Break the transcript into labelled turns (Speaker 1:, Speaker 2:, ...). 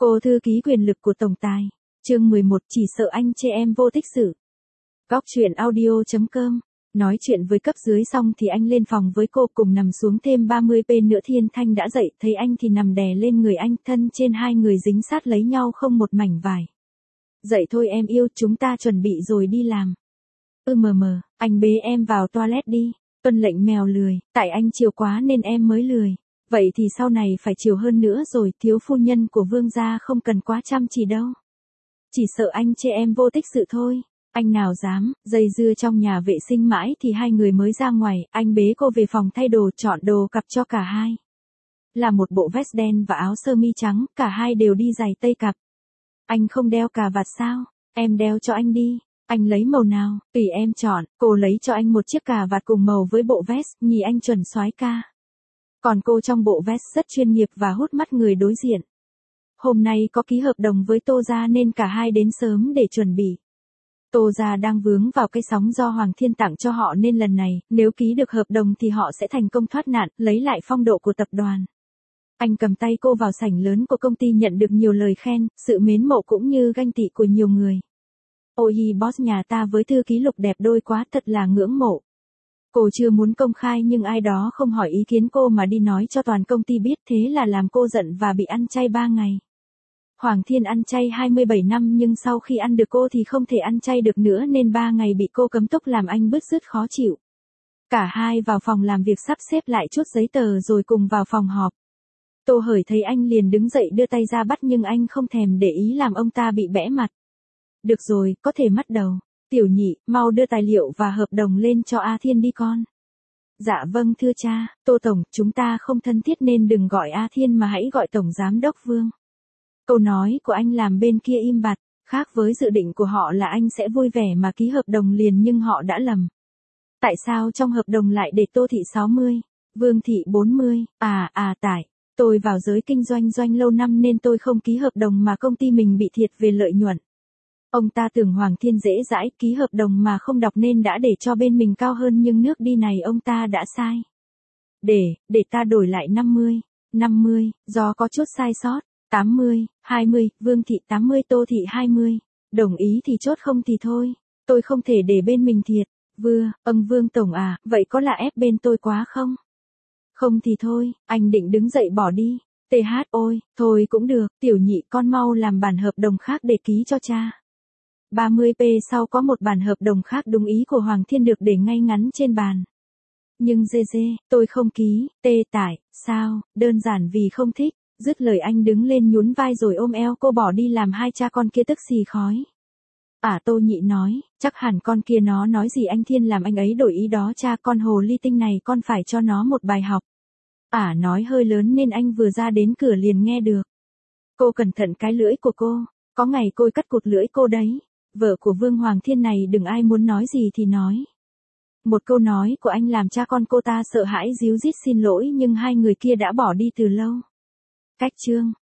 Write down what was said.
Speaker 1: Cô thư ký quyền lực của tổng tài. Chương 11, chỉ sợ anh chê em vô tích sự. Góc truyện audio.com. Nói chuyện với cấp dưới xong thì anh lên phòng với cô, cùng nằm xuống thêm 30p nữa. Thiên Thanh đã dậy, thấy anh thì nằm đè lên người anh, thân trên hai người dính sát lấy nhau không một mảnh vải. Dậy thôi em yêu, chúng ta chuẩn bị rồi đi làm. Anh bế em vào toilet đi. Tuân lệnh mèo lười, tại anh chiều quá nên em mới lười. Vậy thì sau này phải chiều hơn nữa rồi, thiếu phu nhân của vương gia không cần quá chăm chỉ đâu. Chỉ sợ anh chê em vô tích sự thôi. Anh nào dám, dây dưa trong nhà vệ sinh mãi thì hai người mới ra ngoài, anh bế cô về phòng thay đồ, chọn đồ cặp cho cả hai. Là một bộ vest đen và áo sơ mi trắng, cả hai đều đi giày tây cặp. Anh không đeo cà vạt sao? Em đeo cho anh đi. Anh lấy màu nào? Tùy em chọn. Cô lấy cho anh một chiếc cà vạt cùng màu với bộ vest, nhìn anh chuẩn soái ca. Còn cô trong bộ vest rất chuyên nghiệp và hút mắt người đối diện. Hôm nay có ký hợp đồng với Tô Gia nên cả hai đến sớm để chuẩn bị. Tô Gia đang vướng vào cây sóng do Hoàng Thiên tặng cho họ nên lần này, nếu ký được hợp đồng thì họ sẽ thành công thoát nạn, lấy lại phong độ của tập đoàn. Anh cầm tay cô vào sảnh lớn của công ty, nhận được nhiều lời khen, sự mến mộ cũng như ganh tị của nhiều người. Ôi boss nhà ta với thư ký Lục đẹp đôi quá, thật là ngưỡng mộ. Cô chưa muốn công khai nhưng ai đó không hỏi ý kiến cô mà đi nói cho toàn công ty biết, thế là làm cô giận và bị ăn chay 3 ngày. Hoàng Thiên ăn chay 27 năm nhưng sau khi ăn được cô thì không thể ăn chay được nữa nên 3 ngày bị cô cấm túc, làm anh bứt rứt khó chịu. Cả hai vào phòng làm việc sắp xếp lại chút giấy tờ rồi cùng vào phòng họp. Tô Hởi thấy anh liền đứng dậy đưa tay ra bắt nhưng anh không thèm để ý làm ông ta bị bẽ mặt. Được rồi, có thể bắt đầu. Tiểu Nhị, mau đưa tài liệu và hợp đồng lên cho A Thiên đi con. Dạ vâng thưa cha. Tô Tổng, chúng ta không thân thiết nên đừng gọi A Thiên mà hãy gọi Tổng Giám đốc Vương. Câu nói của anh làm bên kia im bặt, khác với dự định của họ là anh sẽ vui vẻ mà ký hợp đồng liền nhưng họ đã lầm. Tại sao trong hợp đồng lại để Tô Thị 60, Vương Thị 40, tại, tôi vào giới kinh doanh lâu năm nên tôi không ký hợp đồng mà công ty mình bị thiệt về lợi nhuận. Ông ta tưởng Hoàng Thiên dễ dãi, ký hợp đồng mà không đọc nên đã để cho bên mình cao hơn nhưng nước đi này ông ta đã sai. Để ta đổi lại 50, do có chút sai sót. 80, 20, Vương Thị 80, Tô Thị 20. Đồng ý thì chốt, không thì thôi. Tôi không thể để bên mình thiệt. Vương Tổng à, vậy có là ép bên tôi quá không? Không thì thôi, anh định đứng dậy bỏ đi. Ôi, thôi cũng được, Tiểu Nhị con mau làm bản hợp đồng khác để ký cho cha. 30p sau có một bản hợp đồng khác đúng ý của Hoàng Thiên được để ngay ngắn trên bàn. Nhưng tôi không ký. Tại sao? Đơn giản vì không thích. Dứt lời anh đứng lên nhún vai rồi ôm eo cô bỏ đi, làm hai cha con kia tức xì khói. Tô Nhị nói, chắc hẳn con kia nó nói gì anh Thiên làm anh ấy đổi ý đó cha, con hồ ly tinh này con phải cho nó một bài học. Nói hơi lớn nên anh vừa ra đến cửa liền nghe được. Cô cẩn thận cái lưỡi của cô, có ngày cô cắt cụt lưỡi cô đấy. Vợ của Vương Hoàng Thiên này đừng ai muốn nói gì thì nói. Một câu nói của anh làm cha con cô ta sợ hãi ríu rít xin lỗi nhưng hai người kia đã bỏ đi từ lâu. Cách chương